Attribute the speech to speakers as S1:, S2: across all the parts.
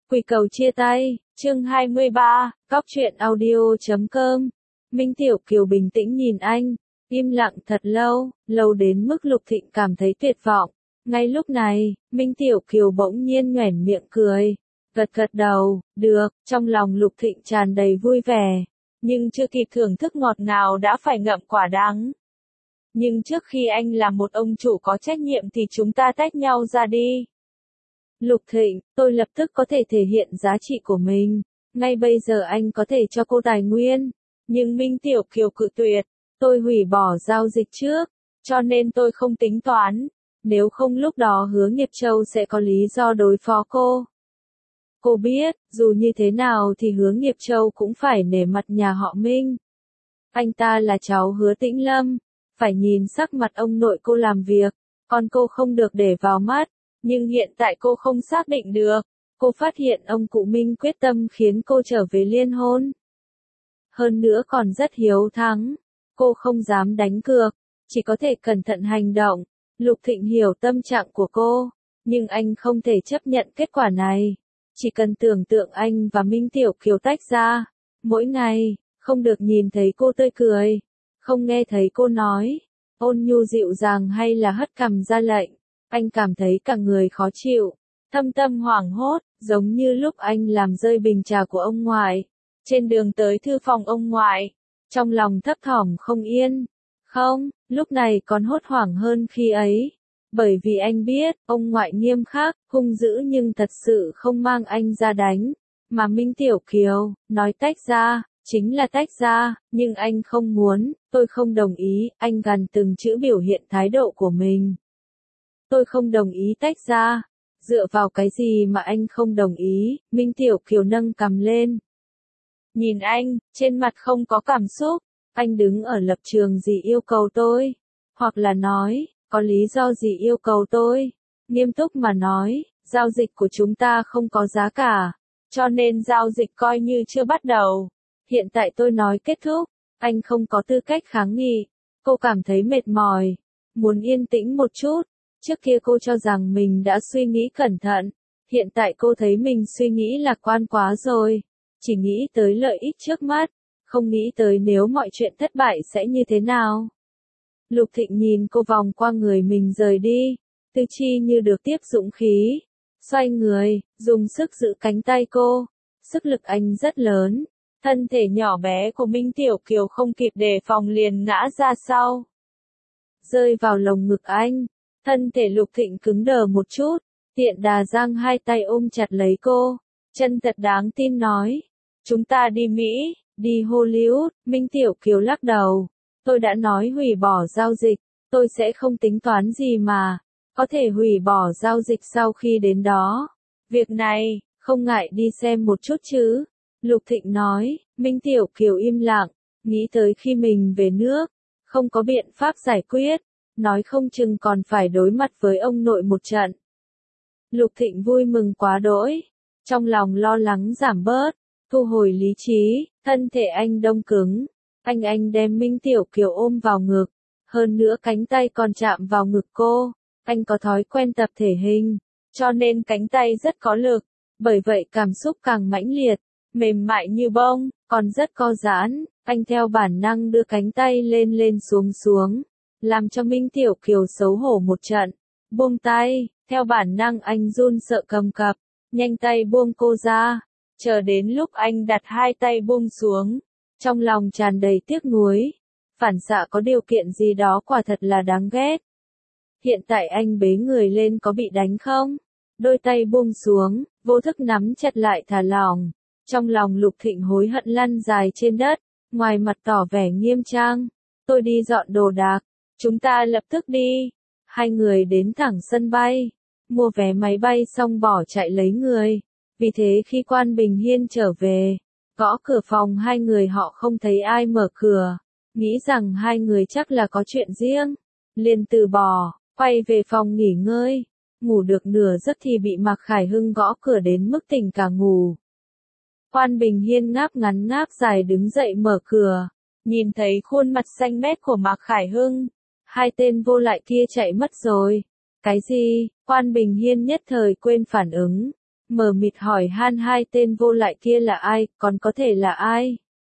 S1: Quỳ cầu chia tay, chương 23, Cóc truyện audio.com. Minh Tiểu Kiều bình tĩnh nhìn anh, im lặng thật lâu, lâu đến mức Lục Thịnh cảm thấy tuyệt vọng. Ngay lúc này, Minh Tiểu Kiều bỗng nhiên nhoẻn miệng cười, gật gật đầu, được, trong lòng Lục Thịnh tràn đầy vui vẻ, nhưng chưa kịp thưởng thức ngọt ngào đã phải ngậm quả đắng. Nhưng trước khi anh là một ông chủ có trách nhiệm thì chúng ta tách nhau ra đi. Lục Thịnh, tôi lập tức có thể thể hiện giá trị của mình. Ngay bây giờ anh có thể cho cô tài nguyên. Nhưng Minh Tiểu Kiều cự tuyệt. Tôi hủy bỏ giao dịch trước. Cho nên tôi không tính toán. Nếu không lúc đó Hứa Nghiệp Châu sẽ có lý do đối phó cô. Cô biết, dù như thế nào thì Hứa Nghiệp Châu cũng phải nể mặt nhà họ Minh. Anh ta là cháu Hứa Tĩnh Lâm. Phải nhìn sắc mặt ông nội cô làm việc. Còn cô không được để vào mắt. Nhưng hiện tại cô không xác định được. Cô phát hiện ông cụ Minh quyết tâm khiến cô trở về liên hôn. Hơn nữa còn rất hiếu thắng. Cô không dám đánh cược. Chỉ có thể cẩn thận hành động. Lục Thịnh hiểu tâm trạng của cô. Nhưng anh không thể chấp nhận kết quả này. Chỉ cần tưởng tượng anh và Minh Tiểu Kiều tách ra. Mỗi ngày, không được nhìn thấy cô tươi cười. Không nghe thấy cô nói. Ôn nhu dịu dàng hay là hất cằm ra lệnh. Anh cảm thấy cả người khó chịu, thâm tâm hoảng hốt, giống như lúc anh làm rơi bình trà của ông ngoại. Trên đường tới thư phòng ông ngoại, trong lòng thấp thỏm không yên. Không, lúc này còn hốt hoảng hơn khi ấy. Bởi vì anh biết, ông ngoại nghiêm khắc, hung dữ nhưng thật sự không mang anh ra đánh. Mà Minh Tiểu Kiều, nói tách ra, chính là tách ra, nhưng anh không muốn, tôi không đồng ý, anh gằn từng chữ biểu hiện thái độ của mình. Tôi không đồng ý tách ra. Dựa vào cái gì mà anh không đồng ý? Minh Tiểu Kiều nâng cằm lên. Nhìn anh, trên mặt không có cảm xúc. Anh đứng ở lập trường gì yêu cầu tôi? Hoặc là nói, có lý do gì yêu cầu tôi? Nghiêm túc mà nói, giao dịch của chúng ta không có giá cả. Cho nên giao dịch coi như chưa bắt đầu. Hiện tại tôi nói kết thúc. Anh không có tư cách kháng nghị. Cô cảm thấy mệt mỏi. Muốn yên tĩnh một chút. Trước kia cô cho rằng mình đã suy nghĩ cẩn thận, hiện tại cô thấy mình suy nghĩ lạc quan quá rồi, chỉ nghĩ tới lợi ích trước mắt, không nghĩ tới nếu mọi chuyện thất bại sẽ như thế nào. Lục Thịnh nhìn cô vòng qua người mình rời đi, tư chi như được tiếp dũng khí, xoay người, dùng sức giữ cánh tay cô, sức lực anh rất lớn, thân thể nhỏ bé của Minh Tiểu Kiều không kịp đề phòng liền ngã ra sau, rơi vào lồng ngực anh. Thân thể Lục Thịnh cứng đờ một chút, tiện đà giang hai tay ôm chặt lấy cô, chân thật đáng tin nói, chúng ta đi Mỹ, đi Hollywood. Minh Tiểu Kiều lắc đầu, tôi đã nói hủy bỏ giao dịch, tôi sẽ không tính toán gì mà, có thể hủy bỏ giao dịch sau khi đến đó. Việc này, không ngại đi xem một chút chứ, Lục Thịnh nói. Minh Tiểu Kiều im lặng, nghĩ tới khi mình về nước, không có biện pháp giải quyết. Nói không chừng còn phải đối mặt với ông nội một trận. Lục Thịnh vui mừng quá đỗi, trong lòng lo lắng giảm bớt, thu hồi lý trí, thân thể anh đông cứng, anh đem Minh Tiểu Kiều ôm vào ngực, hơn nữa cánh tay còn chạm vào ngực cô, anh có thói quen tập thể hình, cho nên cánh tay rất có lực, bởi vậy cảm xúc càng mãnh liệt, mềm mại như bông, còn rất co giãn, anh theo bản năng đưa cánh tay lên lên xuống xuống. Làm cho Minh Tiểu Kiều xấu hổ một trận, buông tay, theo bản năng anh run sợ cầm cập, nhanh tay buông cô ra, chờ đến lúc anh đặt hai tay buông xuống, trong lòng tràn đầy tiếc nuối, phản xạ có điều kiện gì đó quả thật là đáng ghét. Hiện tại anh bế người lên có bị đánh không? Đôi tay buông xuống, vô thức nắm chặt lại thả lỏng, trong lòng Lục Thịnh hối hận lăn dài trên đất, ngoài mặt tỏ vẻ nghiêm trang, tôi đi dọn đồ đạc. Chúng ta lập tức đi. Hai người đến thẳng sân bay. Mua vé máy bay xong bỏ chạy lấy người. Vì thế khi Quan Bình Hiên trở về, gõ cửa phòng hai người họ không thấy ai mở cửa. Nghĩ rằng hai người chắc là có chuyện riêng. Liền từ bỏ, quay về phòng nghỉ ngơi. Ngủ được nửa giấc thì bị Mạc Khải Hưng gõ cửa đến mức tỉnh cả ngủ. Quan Bình Hiên ngáp ngắn ngáp dài đứng dậy mở cửa. Nhìn thấy khuôn mặt xanh mét của Mạc Khải Hưng. Hai tên vô lại kia chạy mất rồi. Cái gì? Quan Bình Hiên nhất thời quên phản ứng. mờ mịt hỏi han hai tên vô lại kia là ai, còn có thể là ai?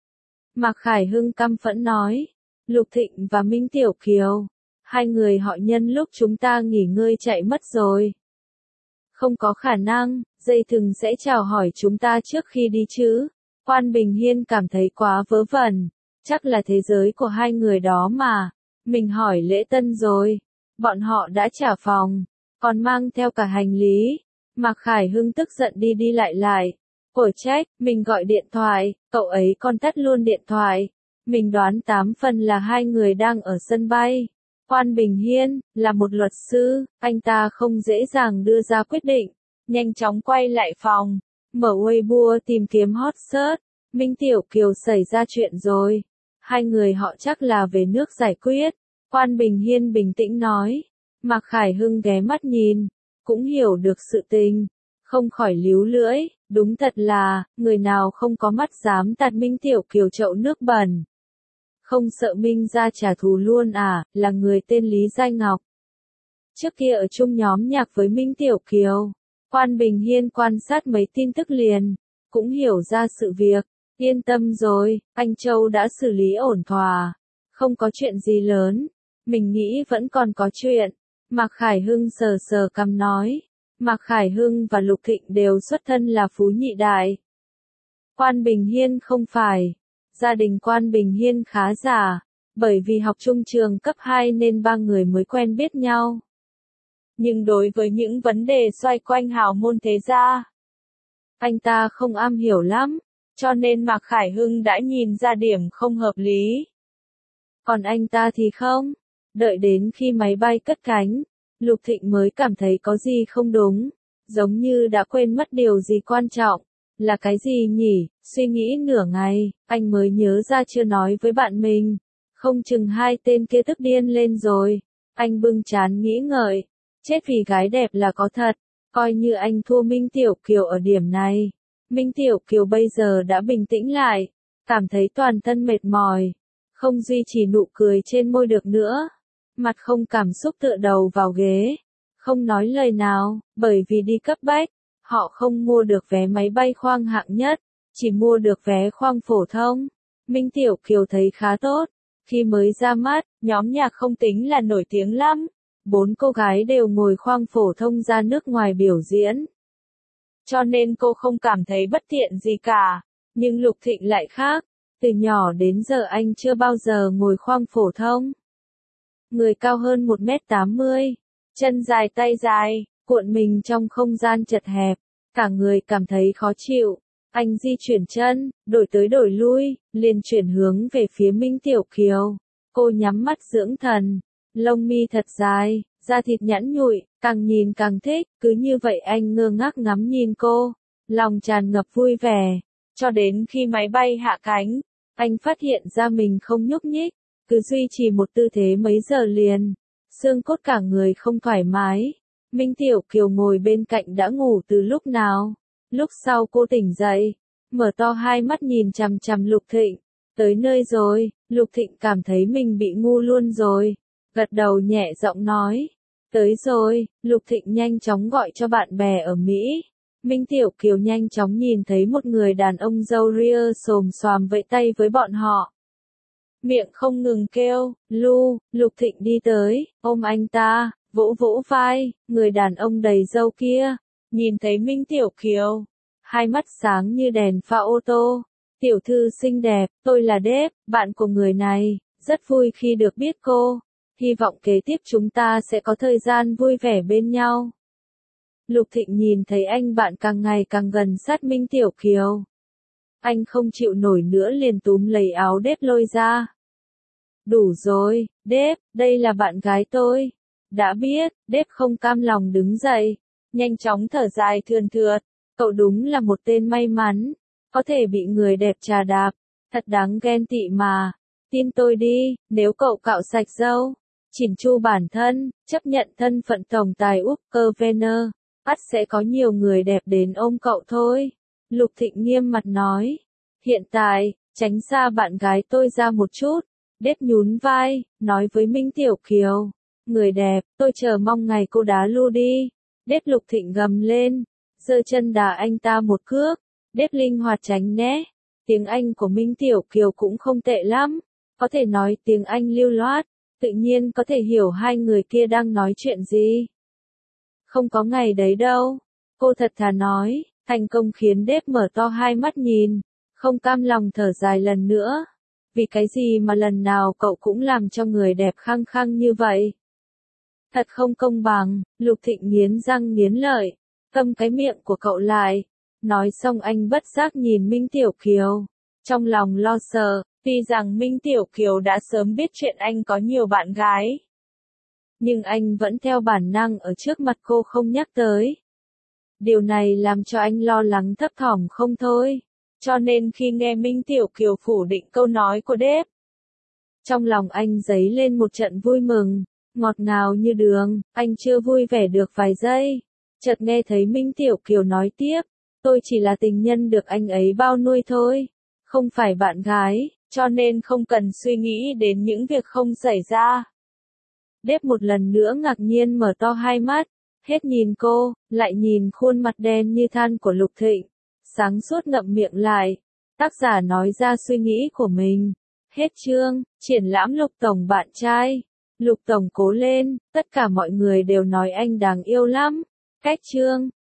S1: Mạc Khải Hưng căm phẫn nói, Lục Thịnh và Minh Tiểu Kiều, hai người họ nhân lúc chúng ta nghỉ ngơi chạy mất rồi. Không có khả năng, dây thừng sẽ chào hỏi chúng ta trước khi đi chứ. Quan Bình Hiên cảm thấy quá vớ vẩn, chắc là thế giới của hai người đó mà. Mình hỏi Lễ Tân rồi, bọn họ đã trả phòng, còn mang theo cả hành lý. Mạc Khải Hưng tức giận đi đi lại. Của trách, mình gọi điện thoại, cậu ấy còn tắt luôn điện thoại. Mình đoán 8 phần là hai người đang ở sân bay. Quan Bình Hiên, là một luật sư, anh ta không dễ dàng đưa ra quyết định. Nhanh chóng quay lại phòng, mở Weibo tìm kiếm hot search. Minh Tiểu Kiều xảy ra chuyện rồi. Hai người họ chắc là về nước giải quyết. Quan Bình Hiên bình tĩnh nói. Mạc Khải Hưng ghé mắt nhìn, cũng hiểu được sự tình. Không khỏi líu lưỡi, đúng thật là, người nào không có mắt dám tạt Minh Tiểu Kiều chậu nước bẩn. Không sợ Minh ra trả thù luôn à, là người tên Lý Giai Ngọc. Trước kia ở chung nhóm nhạc với Minh Tiểu Kiều, Quan Bình Hiên quan sát mấy tin tức liền, cũng hiểu ra sự việc. Yên tâm rồi, anh Châu đã xử lý ổn thỏa. Không có chuyện gì lớn. Mình nghĩ vẫn còn có chuyện. Mạc Khải Hưng sờ sờ cằm nói. Mạc Khải Hưng và Lục Thịnh đều xuất thân là phú nhị đại. Quan Bình Hiên không phải. Gia đình Quan Bình Hiên khá giả. Bởi vì học chung trường cấp 2 nên ba người mới quen biết nhau. Nhưng đối với những vấn đề xoay quanh hào môn thế gia, anh ta không am hiểu lắm. Cho nên Mạc Khải Hưng đã nhìn ra điểm không hợp lý. Còn anh ta thì không. Đợi đến khi máy bay cất cánh, Lục Thịnh mới cảm thấy có gì không đúng. Giống như đã quên mất điều gì quan trọng. Là cái gì nhỉ? Suy nghĩ nửa ngày, anh mới nhớ ra chưa nói với bạn mình. Không chừng hai tên kia tức điên lên rồi. Anh bưng trán nghĩ ngợi. Chết vì gái đẹp là có thật. Coi như anh thua Minh Tiểu Kiều ở điểm này. Minh Tiểu Kiều bây giờ đã bình tĩnh lại, cảm thấy toàn thân mệt mỏi, không duy trì nụ cười trên môi được nữa. Mặt không cảm xúc tựa đầu vào ghế, không nói lời nào, bởi vì đi cấp bách, họ không mua được vé máy bay khoang hạng nhất, chỉ mua được vé khoang phổ thông. Minh Tiểu Kiều thấy khá tốt, khi mới ra mắt, nhóm nhạc không tính là nổi tiếng lắm, 4 cô gái đều ngồi khoang phổ thông ra nước ngoài biểu diễn. Cho nên cô không cảm thấy bất tiện gì cả. Nhưng Lục Thịnh lại khác. Từ nhỏ đến giờ anh chưa bao giờ ngồi khoang phổ thông. Người cao hơn 1m80. Chân dài tay dài, cuộn mình trong không gian chật hẹp. Cả người cảm thấy khó chịu. Anh di chuyển chân, đổi tới đổi lui, liền chuyển hướng về phía Minh Tiểu Kiều. Cô nhắm mắt dưỡng thần. Lông mi thật dài, da thịt nhẵn nhụi, càng nhìn càng thích, cứ như vậy anh ngơ ngác ngắm nhìn cô, lòng tràn ngập vui vẻ, cho đến khi máy bay hạ cánh, anh phát hiện ra mình không nhúc nhích, cứ duy trì một tư thế mấy giờ liền, xương cốt cả người không thoải mái. Minh Tiểu Kiều ngồi bên cạnh đã ngủ từ lúc nào, lúc sau cô tỉnh dậy, mở to hai mắt nhìn chằm chằm Lục Thịnh, tới nơi rồi. Lục Thịnh cảm thấy mình bị ngu luôn rồi, gật đầu nhẹ giọng nói. Tới rồi. Lục Thịnh nhanh chóng gọi cho bạn bè ở Mỹ. Minh Tiểu Kiều nhanh chóng nhìn thấy một người đàn ông râu ria xồm xoàm vẫy tay với bọn họ. Miệng không ngừng kêu, Lu. Lục Thịnh đi tới, ôm anh ta, vỗ vỗ vai, người đàn ông đầy râu kia. Nhìn thấy Minh Tiểu Kiều, hai mắt sáng như đèn pha ô tô. Tiểu thư xinh đẹp, tôi là Đếp, bạn của người này, rất vui khi được biết cô. Hy vọng kế tiếp chúng ta sẽ có thời gian vui vẻ bên nhau. Lục Thịnh nhìn thấy anh bạn càng ngày càng gần sát Minh Tiểu Kiều. Anh không chịu nổi nữa liền túm lấy áo Đếp lôi ra. Đủ rồi, Đếp, đây là bạn gái tôi. Đã biết, Đếp không cam lòng đứng dậy, nhanh chóng thở dài thườn thượt. Cậu đúng là một tên may mắn, có thể bị người đẹp trà đạp, thật đáng ghen tị mà. Tin tôi đi, nếu cậu cạo sạch râu, chỉn chu bản thân, chấp nhận thân phận tổng tài Úc Cơ Venner, ắt sẽ có nhiều người đẹp đến ôm cậu thôi. Lục Thịnh nghiêm mặt nói. Hiện tại, tránh xa bạn gái tôi ra một chút. Đếp nhún vai, nói với Minh Tiểu Kiều. Người đẹp, tôi chờ mong ngày cô đá lu đi. Đếp Lục Thịnh gầm lên. giơ chân đá anh ta một cước. Đếp linh hoạt tránh né. Tiếng Anh của Minh Tiểu Kiều cũng không tệ lắm, có thể nói tiếng Anh lưu loát, tự nhiên có thể hiểu hai người kia đang nói chuyện gì. Không có ngày đấy đâu, cô thật thà nói, thành công khiến Đếp mở to hai mắt nhìn, không cam lòng thở dài lần nữa. Vì cái gì mà lần nào cậu cũng làm cho người đẹp khăng khăng như vậy? Thật không công bằng, Lục Thịnh nghiến răng nghiến lợi, câm cái miệng của cậu lại. Nói xong anh bất giác nhìn Minh Tiểu Kiều, trong lòng lo sợ, tuy rằng Minh Tiểu Kiều đã sớm biết chuyện anh có nhiều bạn gái. Nhưng anh vẫn theo bản năng ở trước mặt cô không nhắc tới. Điều này làm cho anh lo lắng thấp thỏm không thôi. Cho nên khi nghe Minh Tiểu Kiều phủ định câu nói của Đếp, trong lòng anh dấy lên một trận vui mừng, ngọt ngào như đường. Anh chưa vui vẻ được vài giây, chợt nghe thấy Minh Tiểu Kiều nói tiếp, tôi chỉ là tình nhân được anh ấy bao nuôi thôi, không phải bạn gái, cho nên không cần suy nghĩ đến những việc không xảy ra. Đếp một lần nữa ngạc nhiên mở to hai mắt, hết nhìn cô, lại nhìn khuôn mặt đen như than của Lục Thịnh, sáng suốt ngậm miệng lại. Tác giả nói ra suy nghĩ của mình. Hết chương, triển lãm Lục Tổng bạn trai. Lục Tổng cố lên, tất cả mọi người đều nói anh đáng yêu lắm. Cách chương.